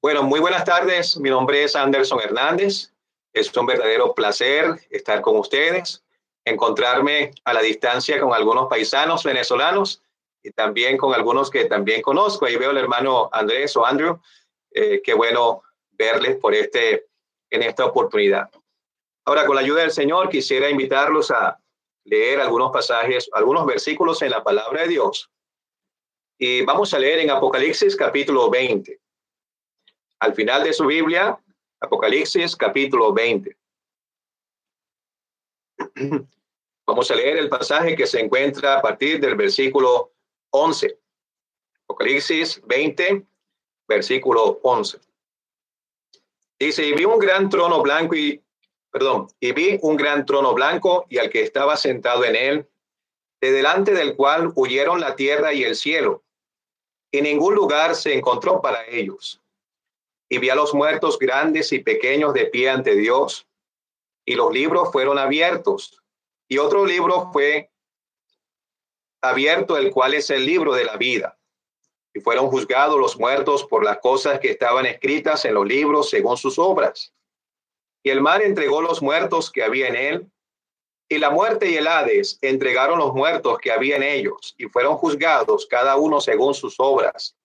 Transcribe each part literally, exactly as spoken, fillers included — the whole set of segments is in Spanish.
Bueno, muy buenas tardes. Mi nombre es Anderson Hernández. Es un verdadero placer estar con ustedes, encontrarme a la distancia con algunos paisanos venezolanos y también con algunos que también conozco. Ahí veo al hermano Andrés o Andrew. Eh, qué bueno verles por este, en esta oportunidad. Ahora, con la ayuda del Señor, quisiera invitarlos a leer algunos pasajes, algunos versículos en la palabra de Dios. Y vamos a leer en Apocalipsis capítulo veinte. Al final de su Biblia, Apocalipsis capítulo veinte. Vamos a leer el pasaje que se encuentra a partir del versículo once. Apocalipsis veinte, versículo once. Dice, y vi un gran trono blanco y, perdón, y vi un gran trono blanco y al que estaba sentado en él, de delante del cual huyeron la tierra y el cielo, y ningún lugar se encontró para ellos. Y vi a los muertos grandes y pequeños de pie ante Dios, y los libros fueron abiertos. Y otro libro fue abierto, el cual es el libro de la vida. Y fueron juzgados los muertos por las cosas que estaban escritas en los libros según sus obras. Y el mar entregó los muertos que había en él, y la muerte y el Hades entregaron los muertos que había en ellos, y fueron juzgados cada uno según sus obras.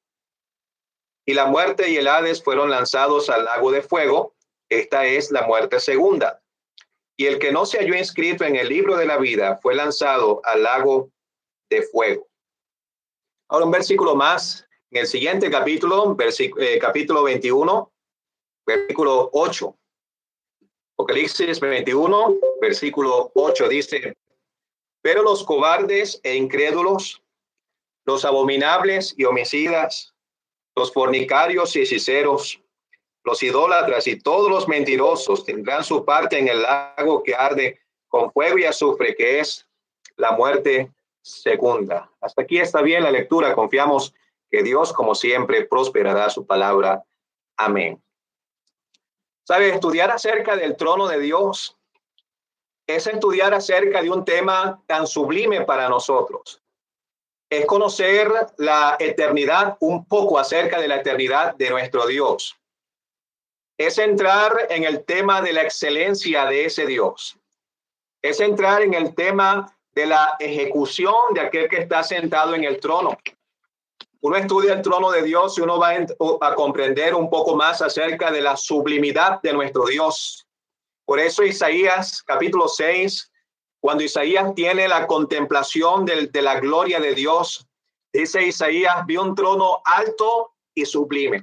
Y la muerte y el Hades fueron lanzados al lago de fuego. Esta es la muerte segunda. Y el que no se halló inscrito en el libro de la vida fue lanzado al lago de fuego. Ahora un versículo más. En el siguiente capítulo, eh, capítulo veintiuno, versículo ocho. Apocalipsis veintiuno, versículo ocho dice, pero los cobardes e incrédulos, los abominables y homicidas, los fornicarios y hechiceros, los idólatras y todos los mentirosos tendrán su parte en el lago que arde con fuego y azufre, que es la muerte segunda. Hasta aquí está bien la lectura. Confiamos que Dios, como siempre, prosperará su palabra. Amén. ¿Sabe? Estudiar acerca del trono de Dios es estudiar acerca de un tema tan sublime para nosotros. Es conocer la eternidad, un poco acerca de la eternidad de nuestro Dios. Es entrar en el tema de la excelencia de ese Dios. Es entrar en el tema de la ejecución de aquel que está sentado en el trono. Uno estudia el trono de Dios y uno va a comprender un poco más acerca de la sublimidad de nuestro Dios. Por eso Isaías capítulo seis, cuando Isaías tiene la contemplación de, de la gloria de Dios, dice Isaías, vi un trono alto y sublime.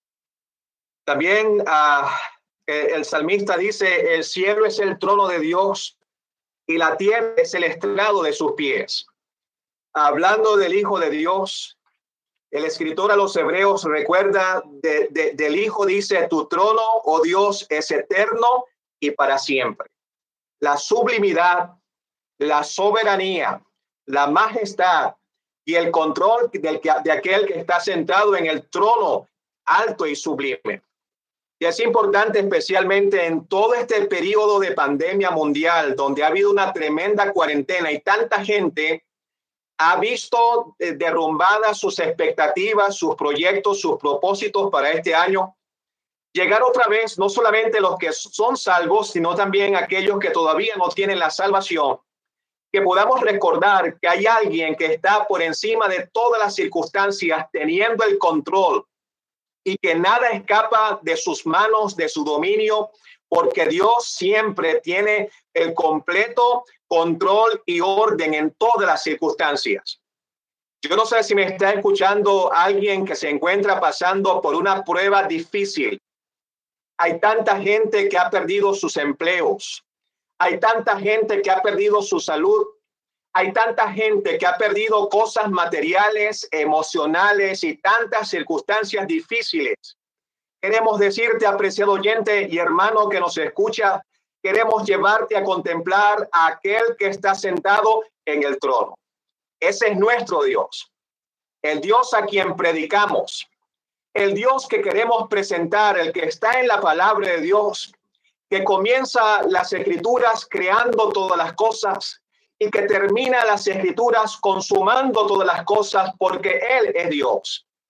También uh, el salmista dice, el cielo es el trono de Dios y la tierra es el estrado de sus pies. Hablando del Hijo de Dios, el escritor a los Hebreos recuerda de, de, del Hijo, dice, tu trono, oh Dios, es eterno y para siempre. La sublimidad, la soberanía, la majestad y el control del que, de aquel que está sentado en el trono alto y sublime. Y es importante especialmente en todo este periodo de pandemia mundial, donde ha habido una tremenda cuarentena y tanta gente ha visto derrumbadas sus expectativas, sus proyectos, sus propósitos para este año. Llegar otra vez, no solamente los que son salvos, sino también aquellos que todavía no tienen la salvación. Que podamos recordar que hay alguien que está por encima de todas las circunstancias, teniendo el control y que nada escapa de sus manos, de su dominio, porque Dios siempre tiene el completo control y orden en todas las circunstancias. Yo no sé si me está escuchando alguien que se encuentra pasando por una prueba difícil. Hay tanta gente que ha perdido sus empleos. Hay tanta gente que ha perdido su salud. Hay tanta gente que ha perdido cosas materiales, emocionales y tantas circunstancias difíciles. Queremos decirte, apreciado oyente y hermano que nos escucha, queremos llevarte a contemplar a aquel que está sentado en el trono. Ese es nuestro Dios, el Dios a quien predicamos, el Dios que queremos presentar, el que está en la palabra de Dios, que comienza las escrituras creando todas las cosas y que termina las escrituras consumando todas las cosas, porque Él es Dios.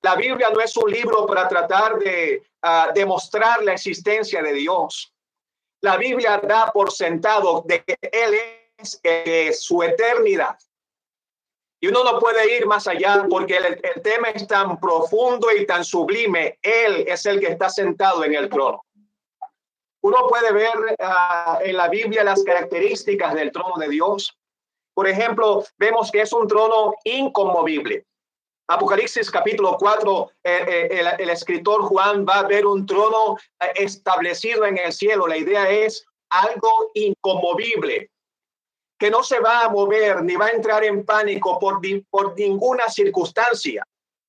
La Biblia no es un libro para tratar de uh, demostrar la existencia de Dios. La Biblia da por sentado de que Él es eh, su eternidad. Y uno no puede ir más allá porque el, el tema es tan profundo y tan sublime. Él es el que está sentado en el trono. Uno puede ver uh, en la Biblia las características del trono de Dios. Por ejemplo, vemos que es un trono inconmovible. Apocalipsis capítulo cuatro, eh, eh, el, el escritor Juan va a ver un trono eh, establecido en el cielo. La idea es algo inconmovible, que no se va a mover ni va a entrar en pánico por, por ninguna circunstancia.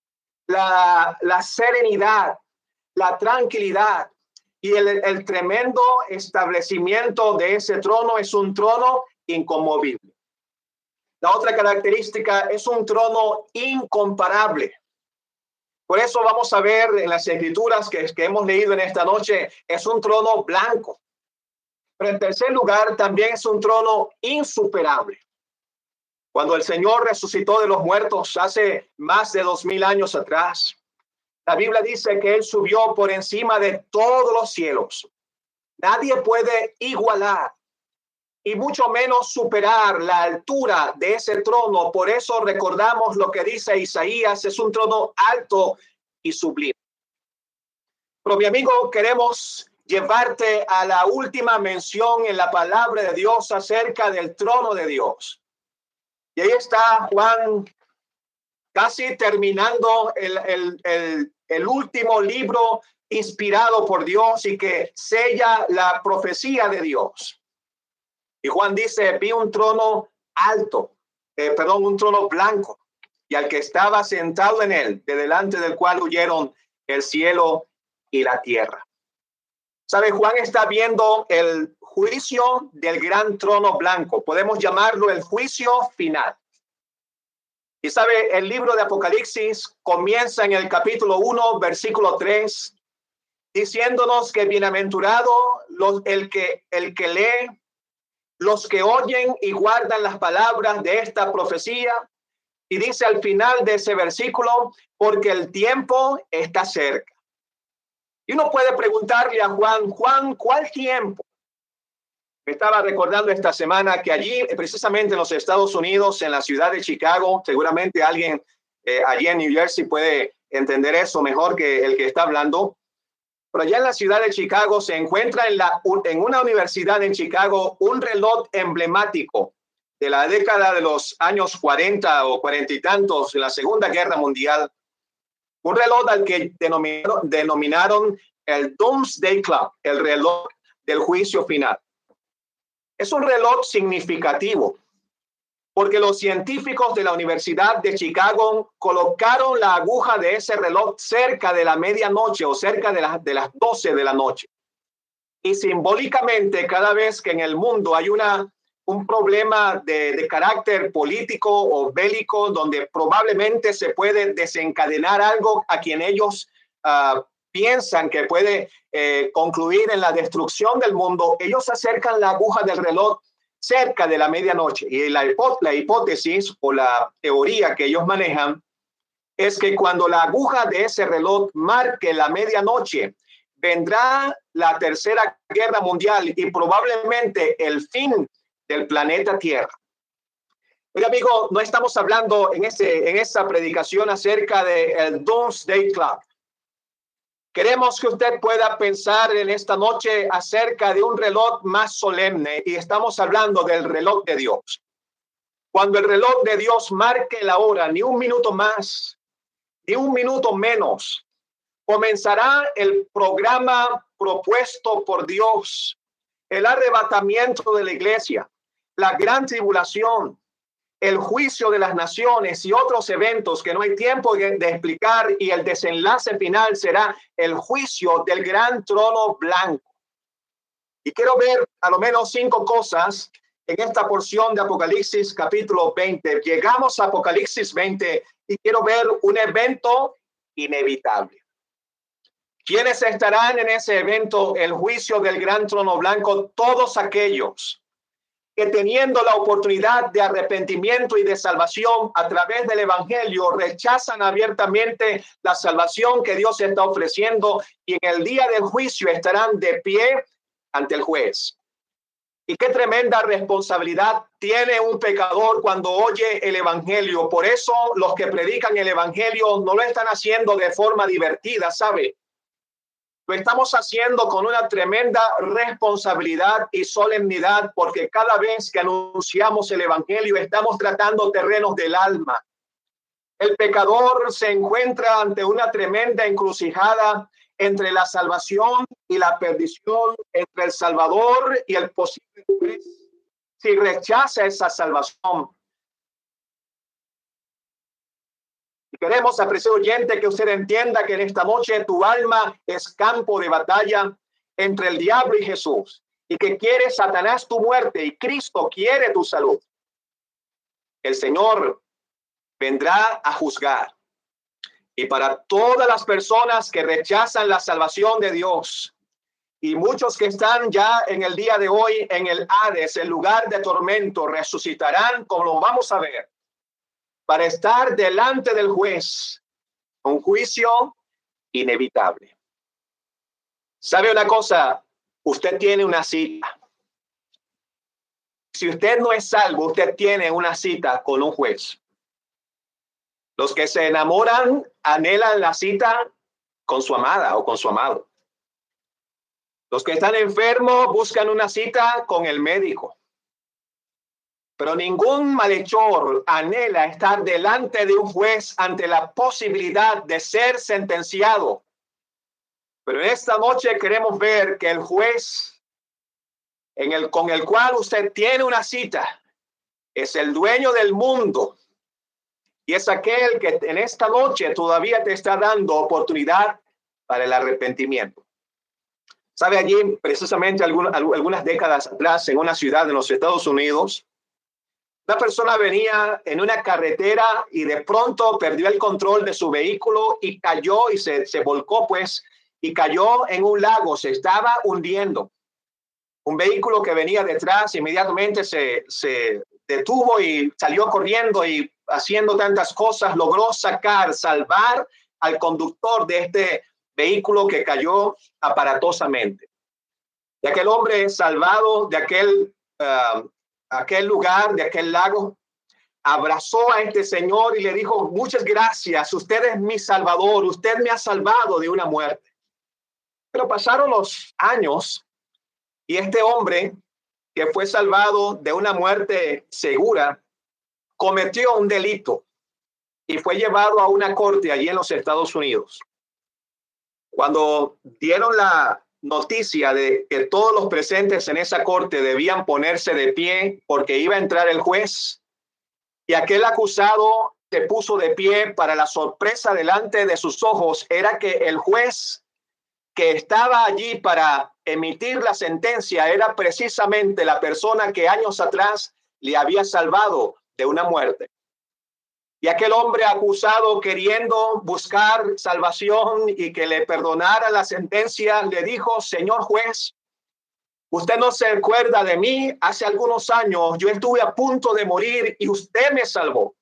La, la serenidad, la tranquilidad y el, el tremendo establecimiento de ese trono es un trono inconmovible. La otra característica es un trono incomparable. Por eso vamos a ver en las escrituras que, que hemos leído en esta noche, es un trono blanco. Pero en tercer lugar, también es un trono insuperable. Cuando el Señor resucitó de los muertos hace más de dos mil años atrás, la Biblia dice que Él subió por encima de todos los cielos. Nadie puede igualar y mucho menos superar la altura de ese trono. Por eso recordamos lo que dice Isaías, es un trono alto y sublime. Pero mi amigo, queremos llevarte a la última mención en la palabra de Dios acerca del trono de Dios. Y ahí está Juan casi terminando el, el, el, el último libro inspirado por Dios y que sella la profecía de Dios. Y Juan dice, vi un trono alto, eh, perdón, un trono blanco, y al que estaba sentado en él, de delante del cual huyeron el cielo y la tierra. ¿Sabe? Juan está viendo el juicio del gran trono blanco. Podemos llamarlo el juicio final. Y sabe, el libro de Apocalipsis comienza en el capítulo uno, versículo tres, diciéndonos que bienaventurado los, el, que, el que lee, los que oyen y guardan las palabras de esta profecía. Y dice al final de ese versículo, porque el tiempo está cerca. Y uno puede preguntarle a Juan, Juan, ¿cuál tiempo? Me estaba recordando esta semana que allí, precisamente en los Estados Unidos, en la ciudad de Chicago, seguramente alguien eh, allí en New Jersey puede entender eso mejor que el que está hablando. Pero allá en la ciudad de Chicago se encuentra en, la, en una universidad en Chicago un reloj emblemático de la década de los años cuarenta o cuarenta y tantos de la Segunda Guerra Mundial. Un reloj al que denominaron, denominaron el Doomsday Clock, el reloj del juicio final. Es un reloj significativo porque los científicos de la Universidad de Chicago colocaron la aguja de ese reloj cerca de la medianoche o cerca de, la, de las doce de la noche. Y simbólicamente, cada vez que en el mundo hay una, un problema de, de carácter político o bélico, donde probablemente se puede desencadenar algo a quien ellos uh, piensan que puede eh, concluir en la destrucción del mundo, ellos acercan la aguja del reloj cerca de la medianoche. Y la, hipó la hipótesis o la teoría que ellos manejan es que cuando la aguja de ese reloj marque la medianoche, vendrá la tercera guerra mundial y probablemente el fin del planeta Tierra. Oye, amigo, no estamos hablando en, ese, en esa predicación acerca del Doomsday Clock. Queremos que usted pueda pensar en esta noche acerca de un reloj más solemne y estamos hablando del reloj de Dios. Cuando el reloj de Dios marque la hora, ni un minuto más, ni un minuto menos, comenzará el programa propuesto por Dios, el arrebatamiento de la iglesia, la gran tribulación, el juicio de las naciones y otros eventos que no hay tiempo de, de explicar, y el desenlace final será el juicio del gran trono blanco. Y quiero ver a lo menos cinco cosas en esta porción de Apocalipsis capítulo veinte. Llegamos a Apocalipsis veinte y quiero ver un evento inevitable. ¿Quiénes estarán en ese evento? El juicio del gran trono blanco, todos aquellos que teniendo la oportunidad de arrepentimiento y de salvación a través del evangelio, rechazan abiertamente la salvación que Dios está ofreciendo y en el día del juicio estarán de pie ante el juez. Y qué tremenda responsabilidad tiene un pecador cuando oye el evangelio. Por eso los que predican el evangelio no lo están haciendo de forma divertida, ¿sabe? Lo estamos haciendo con una tremenda responsabilidad y solemnidad, porque cada vez que anunciamos el evangelio estamos tratando terrenos del alma. El pecador se encuentra ante una tremenda encrucijada entre la salvación y la perdición, entre el Salvador y el posible juez. Si rechaza esa salvación, queremos, apreciado oyente, que usted entienda que en esta noche tu alma es campo de batalla entre el diablo y Jesús, y que quiere Satanás tu muerte y Cristo quiere tu salud. El Señor vendrá a juzgar. Y para todas las personas que rechazan la salvación de Dios, y muchos que están ya en el día de hoy en el Hades, el lugar de tormento, resucitarán, como lo vamos a ver, para estar delante del juez, un juicio inevitable. ¿Sabe una cosa? Usted tiene una cita. Si usted no es salvo, usted tiene una cita con un juez. Los que se enamoran anhelan la cita con su amada o con su amado. Los que están enfermos buscan una cita con el médico. Pero ningún malhechor anhela estar delante de un juez ante la posibilidad de ser sentenciado. Pero en esta noche queremos ver que el juez en el, con el cual usted tiene una cita es el dueño del mundo. Y es aquel que en esta noche todavía te está dando oportunidad para el arrepentimiento. ¿Sabe? Allí, precisamente algunas, algunas décadas atrás, en una ciudad de los Estados Unidos, una persona venía en una carretera y de pronto perdió el control de su vehículo y cayó y se, se volcó, pues, y cayó en un lago, se estaba hundiendo. Un vehículo que venía detrás inmediatamente se, se detuvo y salió corriendo y haciendo tantas cosas, logró sacar, salvar al conductor de este vehículo que cayó aparatosamente. De aquel hombre salvado de aquel, uh, aquel lugar, de aquel lago, abrazó a este señor y le dijo: muchas gracias, usted es mi salvador, usted me ha salvado de una muerte. Pero pasaron los años y este hombre que fue salvado de una muerte segura cometió un delito y fue llevado a una corte allí en los Estados Unidos. Cuando dieron la noticia de que todos los presentes en esa corte debían ponerse de pie porque iba a entrar el juez, y aquel acusado se puso de pie, para la sorpresa delante de sus ojos era que el juez que estaba allí para emitir la sentencia era precisamente la persona que años atrás le había salvado de una muerte. Y aquel hombre acusado, queriendo buscar salvación y que le perdonara la sentencia, le dijo: señor juez, usted no se acuerda de mí, hace algunos años yo estuve a punto de morir y usted me salvó.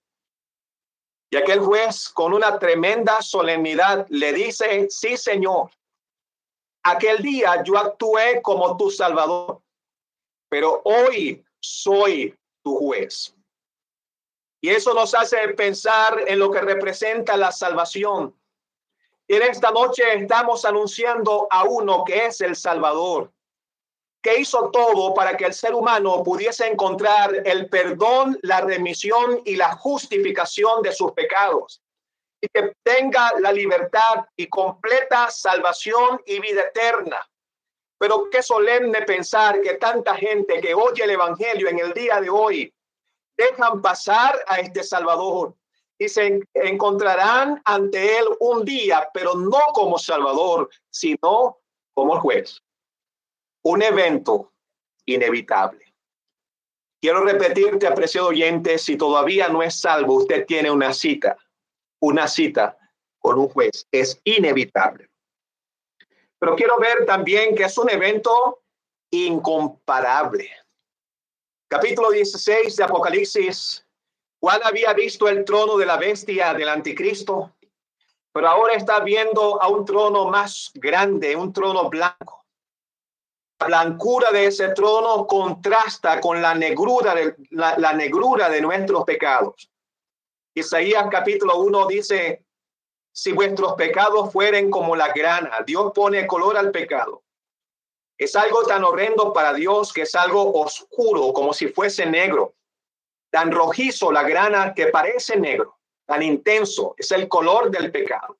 Y aquel juez, con una tremenda solemnidad, le dice: sí, señor, aquel día yo actué como tu salvador, pero hoy soy tu juez. Y eso nos hace pensar en lo que representa la salvación. Y en esta noche estamos anunciando a uno que es el Salvador, que hizo todo para que el ser humano pudiese encontrar el perdón, la remisión y la justificación de sus pecados, y que tenga la libertad y completa salvación y vida eterna. Pero qué solemne pensar que tanta gente que oye el evangelio en el día de hoy dejan pasar a este Salvador y se encontrarán ante él un día, pero no como Salvador, sino como juez. Un evento inevitable. Quiero repetirte, apreciado oyente, si todavía no es salvo, usted tiene una cita, una cita con un juez. Es inevitable. Pero quiero ver también que es un evento incomparable. Capítulo dieciséis de Apocalipsis. Juan había visto el trono de la bestia del anticristo, pero ahora está viendo a un trono más grande, un trono blanco. La blancura de ese trono contrasta con la negrura de, la, la negrura de nuestros pecados. Isaías capítulo uno dice, si vuestros pecados fueren como la grana, Dios pone color al pecado. Es algo tan horrendo para Dios que es algo oscuro, como si fuese negro. Tan rojizo la grana que parece negro, tan intenso, es el color del pecado.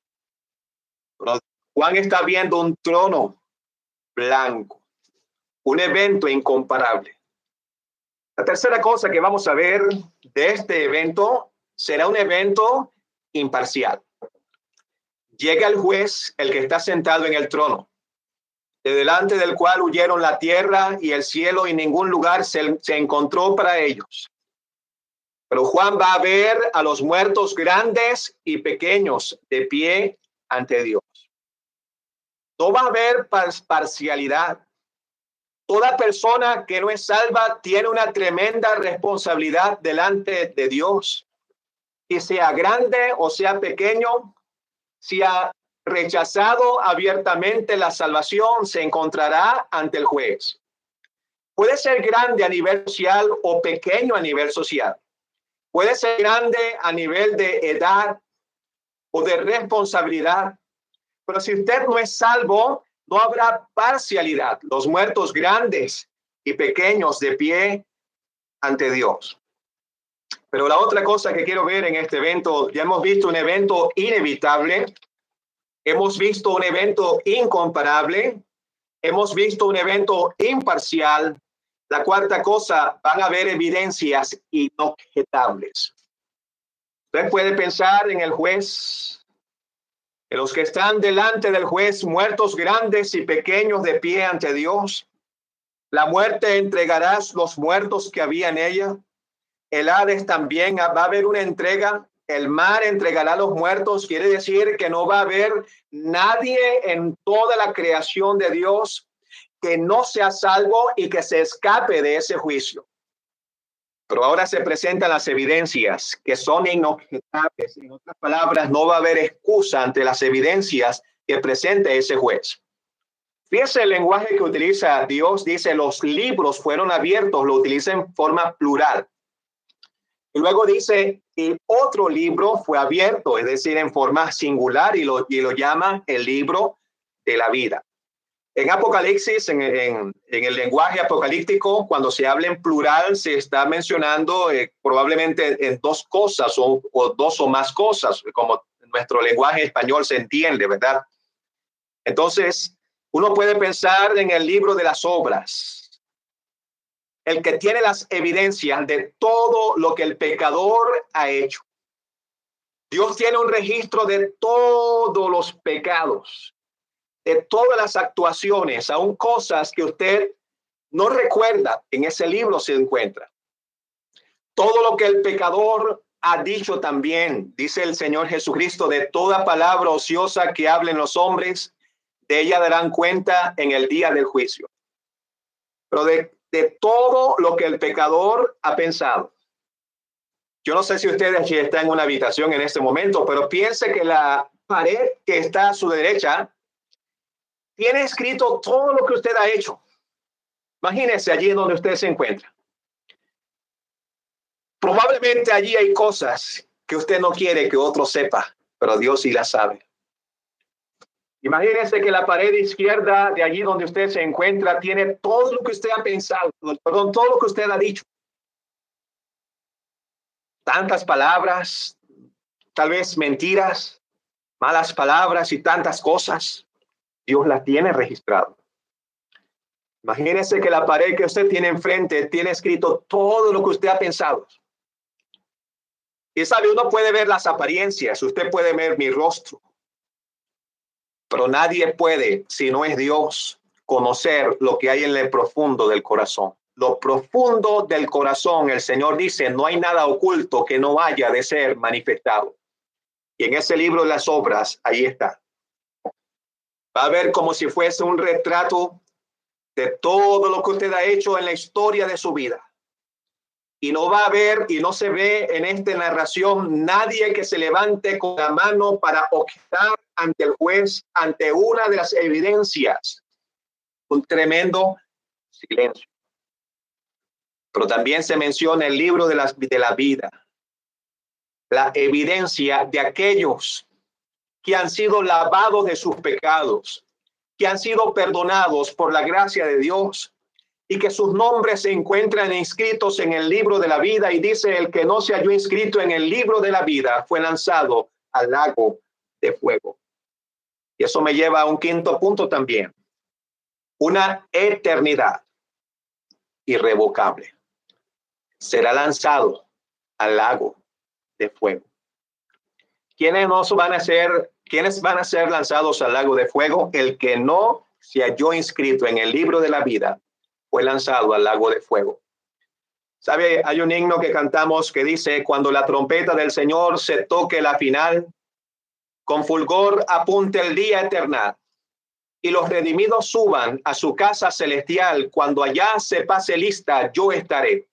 Pero Juan está viendo un trono blanco. Un evento incomparable. La tercera cosa que vamos a ver de este evento será un evento imparcial. Llega el juez, el que está sentado en el trono, de delante del cual huyeron la tierra y el cielo y ningún lugar se, se encontró para ellos. Pero Juan va a ver a los muertos grandes y pequeños de pie ante Dios. No va a haber parcialidad. Toda persona que no es salva tiene una tremenda responsabilidad delante de Dios. Y sea grande o sea pequeño, si ha rechazado abiertamente la salvación, se encontrará ante el juez. Puede ser grande a nivel social o pequeño a nivel social. Puede ser grande a nivel de edad o de responsabilidad. Pero si usted no es salvo, no habrá parcialidad. Los muertos grandes y pequeños de pie ante Dios. Pero la otra cosa que quiero ver en este evento, ya hemos visto un evento inevitable, hemos visto un evento incomparable, hemos visto un evento imparcial. La cuarta cosa, van a haber evidencias inobjetables. Usted puede pensar en el juez, en los que están delante del juez, muertos grandes y pequeños de pie ante Dios. La muerte entregará los muertos que había en ella. El Hades también va a haber una entrega. El mar entregará los muertos. Quiere decir que no va a haber nadie en toda la creación de Dios que no sea salvo y que se escape de ese juicio. Pero ahora se presentan las evidencias que son inobjetables. En otras palabras, no va a haber excusa ante las evidencias que presente ese juez. Fíjese el lenguaje que utiliza Dios. Dice, los libros fueron abiertos, lo utiliza en forma plural. Y luego dice, y otro libro fue abierto, es decir, en forma singular, y lo, y lo llama el libro de la vida. En Apocalipsis, en, en, en el lenguaje apocalíptico, cuando se habla en plural, se está mencionando eh, probablemente en dos cosas o, o dos o más cosas, como nuestro lenguaje español se entiende, ¿verdad? Entonces, uno puede pensar en el libro de las obras, el que tiene las evidencias de todo lo que el pecador ha hecho. Dios tiene un registro de todos los pecados, de todas las actuaciones, aún cosas que usted no recuerda, en ese libro se encuentra. Todo lo que el pecador ha dicho también, dice el Señor Jesucristo, de toda palabra ociosa que hablen los hombres, de ella darán cuenta en el día del juicio. Pero de, de todo lo que el pecador ha pensado. Yo no sé si usted aquí está en una habitación en este momento, pero piense que la pared que está a su derecha tiene escrito todo lo que usted ha hecho. Imagínese allí donde usted se encuentra. Probablemente allí hay cosas que usted no quiere que otro sepa, pero Dios sí las sabe. Imagínese que la pared izquierda de allí donde usted se encuentra tiene todo lo que usted ha pensado, perdón, todo lo que usted ha dicho. Tantas palabras, tal vez mentiras, malas palabras y tantas cosas. Dios las tiene registrado. Imagínese que la pared que usted tiene enfrente tiene escrito todo lo que usted ha pensado. Y sabe, uno puede ver las apariencias, usted puede ver mi rostro, pero nadie puede, si no es Dios, conocer lo que hay en el profundo del corazón. Lo profundo del corazón, el Señor dice, no hay nada oculto que no haya de ser manifestado. Y en ese libro de las obras, ahí está. Va a ver como si fuese un retrato de todo lo que usted ha hecho en la historia de su vida. Y no va a haber, y no se ve en esta narración, nadie que se levante con la mano para objetar ante el juez, ante una de las evidencias. Un tremendo silencio. Pero también se menciona el libro de, las, de la vida, la evidencia de aquellos que han sido lavados de sus pecados, que han sido perdonados por la gracia de Dios y que sus nombres se encuentran inscritos en el libro de la vida. Y dice, el que no se halló inscrito en el libro de la vida fue lanzado al lago de fuego. Y eso me lleva a un quinto punto también. Una eternidad irrevocable. Será lanzado al lago de fuego. ¿Quiénes no van a ser, quiénes van a ser lanzados al lago de fuego? El que no se halló inscrito en el libro de la vida fue lanzado al lago de fuego. ¿Sabe? Hay un himno que cantamos que dice, cuando la trompeta del Señor se toque la final, con fulgor apunte el día eterno, y los redimidos suban a su casa celestial, cuando allá se pase lista, yo estaré.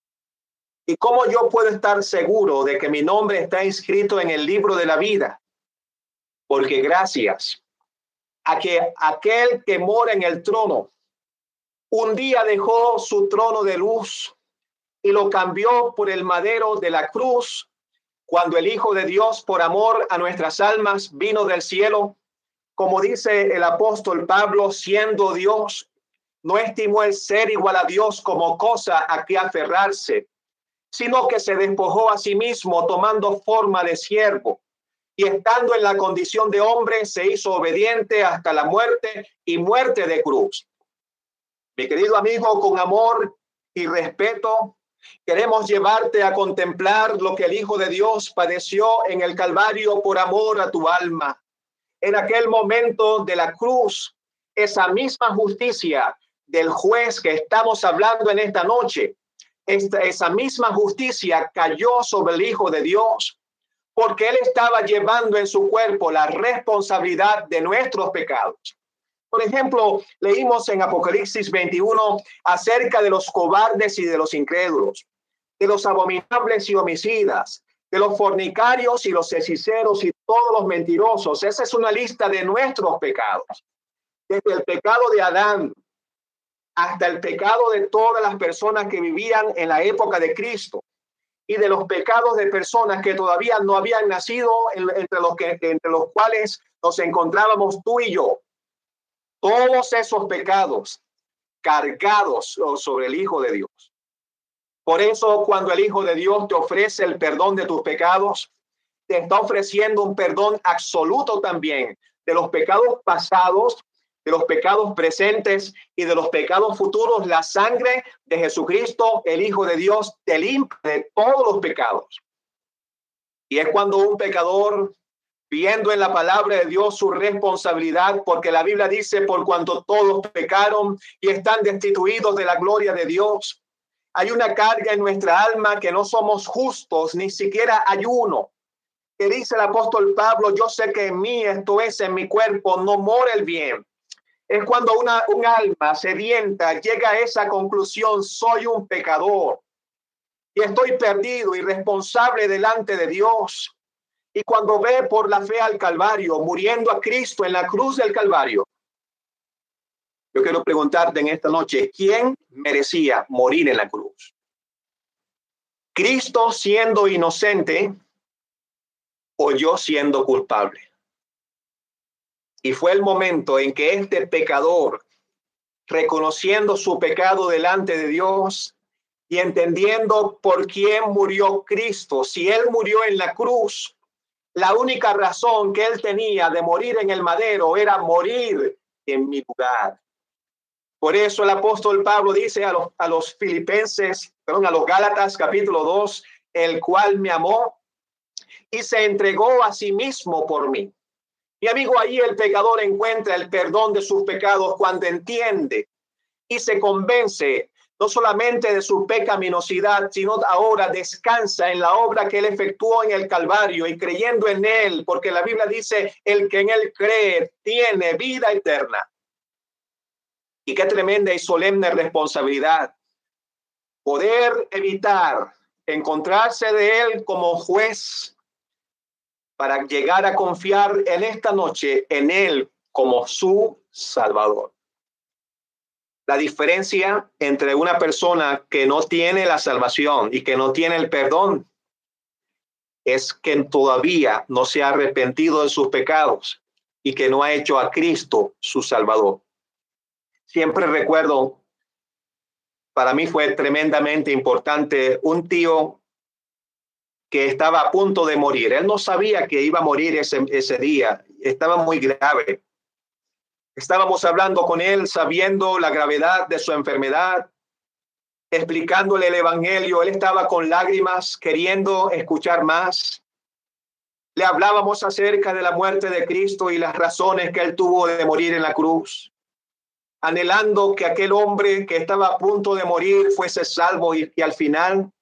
¿Y cómo yo puedo estar seguro de que mi nombre está inscrito en el libro de la vida? Porque gracias a que aquel que mora en el trono, un día dejó su trono de luz y lo cambió por el madero de la cruz, cuando el Hijo de Dios, por amor a nuestras almas, vino del cielo. Como dice el apóstol Pablo, siendo Dios, no estimó el ser igual a Dios como cosa a que aferrarse, sino que se despojó a sí mismo tomando forma de siervo, y estando en la condición de hombre se hizo obediente hasta la muerte y muerte de cruz. Mi querido amigo, con amor y respeto, queremos llevarte a contemplar lo que el Hijo de Dios padeció en el Calvario por amor a tu alma. En aquel momento de la cruz, esa misma justicia del juez que estamos hablando en esta noche, esta, esa misma justicia cayó sobre el Hijo de Dios, porque él estaba llevando en su cuerpo la responsabilidad de nuestros pecados. Por ejemplo, leímos en Apocalipsis veintiuno acerca de los cobardes y de los incrédulos, de los abominables y homicidas, de los fornicarios y los hechiceros y todos los mentirosos. Esa es una lista de nuestros pecados. Desde el pecado de Adán hasta el pecado de todas las personas que vivían en la época de Cristo, y de los pecados de personas que todavía no habían nacido, entre los, que, entre los cuales nos encontrábamos tú y yo. Todos esos pecados cargados sobre el Hijo de Dios. Por eso, cuando el Hijo de Dios te ofrece el perdón de tus pecados, te está ofreciendo un perdón absoluto también de los pecados pasados, de los pecados presentes y de los pecados futuros. La sangre de Jesucristo, el Hijo de Dios, te limpia de todos los pecados. Y es cuando un pecador, viendo en la palabra de Dios su responsabilidad, porque la Biblia dice, por cuanto todos pecaron y están destituidos de la gloria de Dios, hay una carga en nuestra alma que no somos justos, ni siquiera hay uno. Que dice el apóstol Pablo, yo sé que en mí, esto es, en mi cuerpo, no mora el bien. Es cuando una, un alma sedienta llega a esa conclusión, soy un pecador y estoy perdido y responsable delante de Dios. Y cuando ve por la fe al Calvario, muriendo a Cristo en la cruz del Calvario, yo quiero preguntarte en esta noche, ¿quién merecía morir en la cruz? ¿Cristo siendo inocente o yo siendo culpable? Y fue el momento en que este pecador, reconociendo su pecado delante de Dios y entendiendo por quién murió Cristo, si él murió en la cruz, la única razón que él tenía de morir en el madero era morir en mi lugar. Por eso el apóstol Pablo dice a los, a los filipenses, perdón, a los Gálatas capítulo dos, el cual me amó y se entregó a sí mismo por mí. Mi amigo, ahí el pecador encuentra el perdón de sus pecados cuando entiende y se convence no solamente de su pecaminosidad, sino ahora descansa en la obra que él efectuó en el Calvario y creyendo en él, porque la Biblia dice, el que en él cree tiene vida eterna. Y qué tremenda y solemne responsabilidad. poder evitar encontrarse de Él como juez para llegar a confiar en esta noche en Él como su Salvador. La diferencia entre una persona que no tiene la salvación y que no tiene el perdón es que todavía no se ha arrepentido de sus pecados y que no ha hecho a Cristo su Salvador. Siempre recuerdo, para mí fue tremendamente importante, un tío que estaba a punto de morir. Él no sabía que iba a morir ese, ese día. Estaba muy grave. Estábamos hablando con él, sabiendo la gravedad de su enfermedad, explicándole el evangelio. Él estaba con lágrimas, queriendo escuchar más. Le hablábamos acerca de la muerte de Cristo y las razones que él tuvo de morir en la cruz, anhelando que aquel hombre que estaba a punto de morir fuese salvo. Y, y al final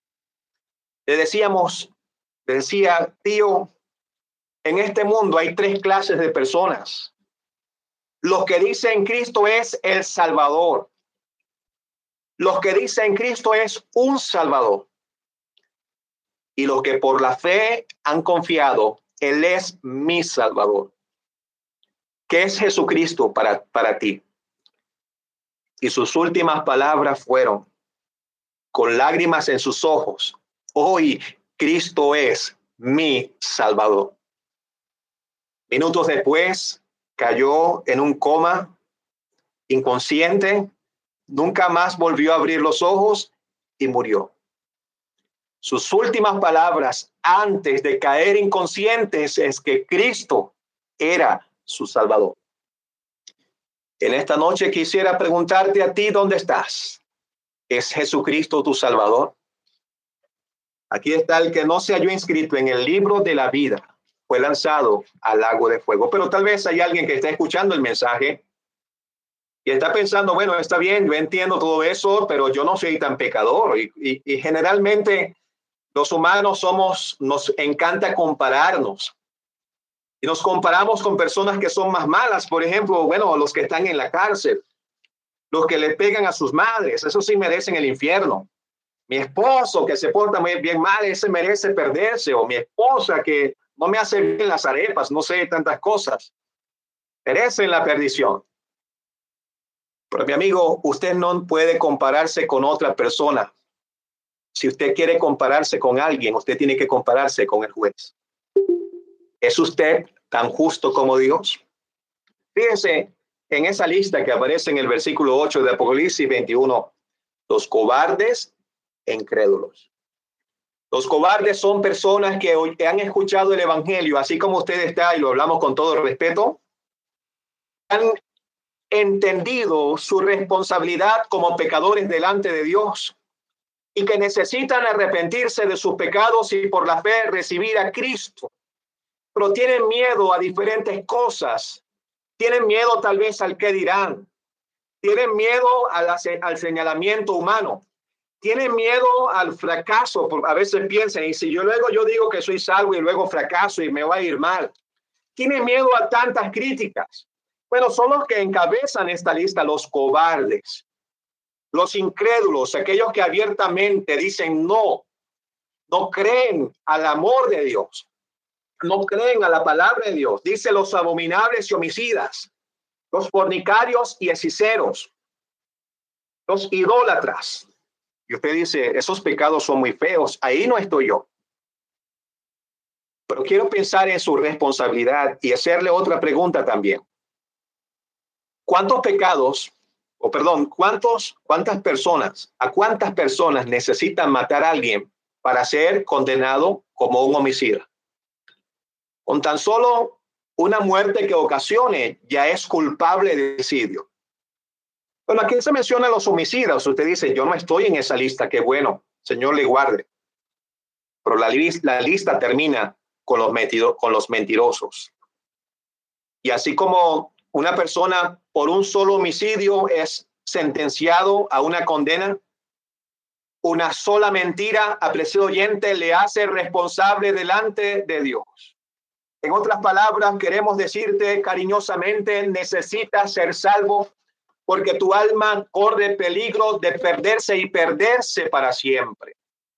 le decíamos, le decía, tío, en este mundo hay tres clases de personas. Los que dicen Cristo es el Salvador. Los que dicen Cristo es un Salvador. Y los que por la fe han confiado, Él es mi Salvador. ¿Qué es Jesucristo para, para ti? Y sus últimas palabras fueron, con lágrimas en sus ojos, hoy Cristo es mi Salvador. Minutos después, cayó en un coma, inconsciente, nunca más volvió a abrir los ojos y murió. Sus últimas palabras antes de caer inconscientes es que Cristo era su Salvador. En esta noche quisiera preguntarte a ti, ¿dónde estás? ¿Es Jesucristo tu Salvador? Aquí está el que no se halló inscrito en el libro de la vida. Fue lanzado al lago de fuego. Pero tal vez hay alguien que está escuchando el mensaje y está pensando, bueno, está bien, yo entiendo todo eso, pero yo no soy tan pecador. Y, y, y generalmente los humanos somos, nos encanta compararnos. Y nos comparamos con personas que son más malas. Por ejemplo, bueno, los que están en la cárcel, los que le pegan a sus madres, esos sí merecen el infierno. Mi esposo que se porta muy bien mal, ese merece perderse. O mi esposa que no me hace bien las arepas, no sé, tantas cosas. Merecen la perdición. Pero mi amigo, usted no puede compararse con otra persona. Si usted quiere compararse con alguien, usted tiene que compararse con el juez. ¿Es usted tan justo como Dios? Fíjense en esa lista que aparece en el versículo ocho de Apocalipsis veintiuno. Los cobardes e incrédulos. Los cobardes son personas que han escuchado el evangelio, así como usted está, y lo hablamos con todo respeto, han entendido su responsabilidad como pecadores delante de Dios y que necesitan arrepentirse de sus pecados y por la fe recibir a Cristo. Pero tienen miedo a diferentes cosas. Tienen miedo tal vez al qué dirán. Tienen miedo a la, al señalamiento humano. Tienen miedo al fracaso. A veces piensan, y si yo luego yo digo que soy salvo y luego fracaso y me va a ir mal. Tienen miedo a tantas críticas. Bueno, son los que encabezan esta lista, los cobardes, los incrédulos, aquellos que abiertamente dicen no, no creen al amor de Dios, no creen a la palabra de Dios. Dice los abominables y homicidas, los fornicarios y hechiceros, los idólatras. Y usted dice, esos pecados son muy feos. Ahí no estoy yo. Pero quiero pensar en su responsabilidad y hacerle otra pregunta también. ¿Cuántos pecados, o perdón, cuántos, cuántas personas, a cuántas personas necesitan matar a alguien para ser condenado como un homicida? Con tan solo una muerte que ocasione, ya es culpable de homicidio. Bueno, aquí se mencionan los homicidas. Usted dice, yo no estoy en esa lista, qué bueno, Señor le guarde. Pero la, la lista termina con los, metido, con los mentirosos. Y así como una persona por un solo homicidio es sentenciado a una condena, una sola mentira, apreciado oyente, le hace responsable delante de Dios. En otras palabras, queremos decirte cariñosamente, necesitas ser salvo. porque tu alma corre peligro de perderse y perderse para siempre.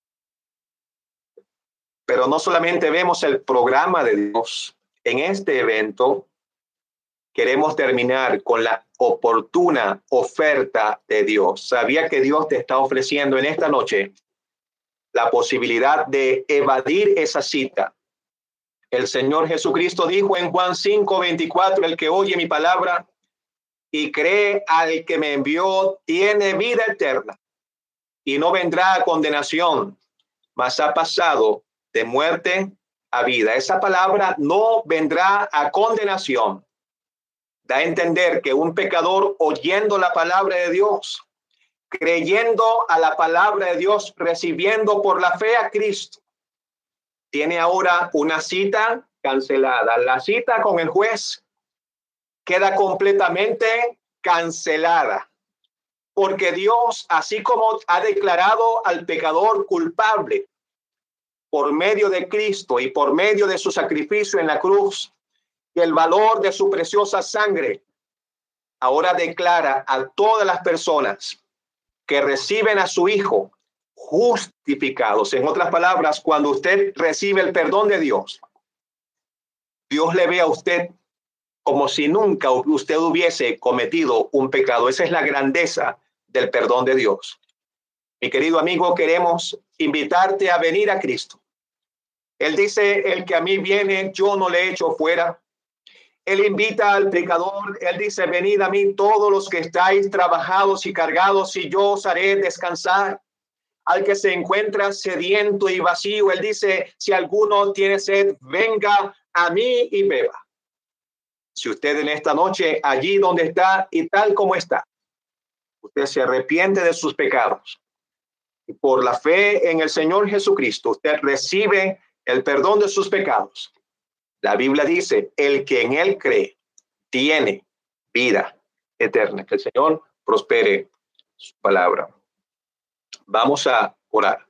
Pero no solamente vemos el programa de Dios en este evento, queremos terminar con la oportuna oferta de Dios. ¿Sabía que Dios te está ofreciendo en esta noche la posibilidad de evadir esa cita? El Señor Jesucristo dijo en Juan cinco veinticuatro, el que oye mi palabra y cree al que me envió tiene vida eterna y no vendrá a condenación, mas ha pasado de muerte a vida. Esa palabra no vendrá a condenación. Da a entender que un pecador oyendo la palabra de Dios, creyendo a la palabra de Dios, recibiendo por la fe a Cristo, tiene ahora una cita cancelada. La cita con el juez queda completamente cancelada, porque Dios, así como ha declarado al pecador culpable por medio de Cristo y por medio de su sacrificio en la cruz y el valor de su preciosa sangre, ahora declara a todas las personas que reciben a su Hijo justificados. En otras palabras, cuando usted recibe el perdón de Dios, Dios le ve a usted como si nunca usted hubiese cometido un pecado. Esa es la grandeza del perdón de Dios. Mi querido amigo, queremos invitarte a venir a Cristo. Él dice, el que a mí viene, yo no le echo fuera. Él invita al pecador, él dice, venid a mí todos los que estáis trabajados y cargados, y yo os haré descansar. Al que se encuentra sediento y vacío, él dice, si alguno tiene sed, venga a mí y beba. Si usted en esta noche, allí donde está y tal como está, usted se arrepiente de sus pecados y por la fe en el Señor Jesucristo, usted recibe el perdón de sus pecados. La Biblia dice, el que en él cree tiene vida eterna. Que el Señor prospere su palabra. Vamos a orar.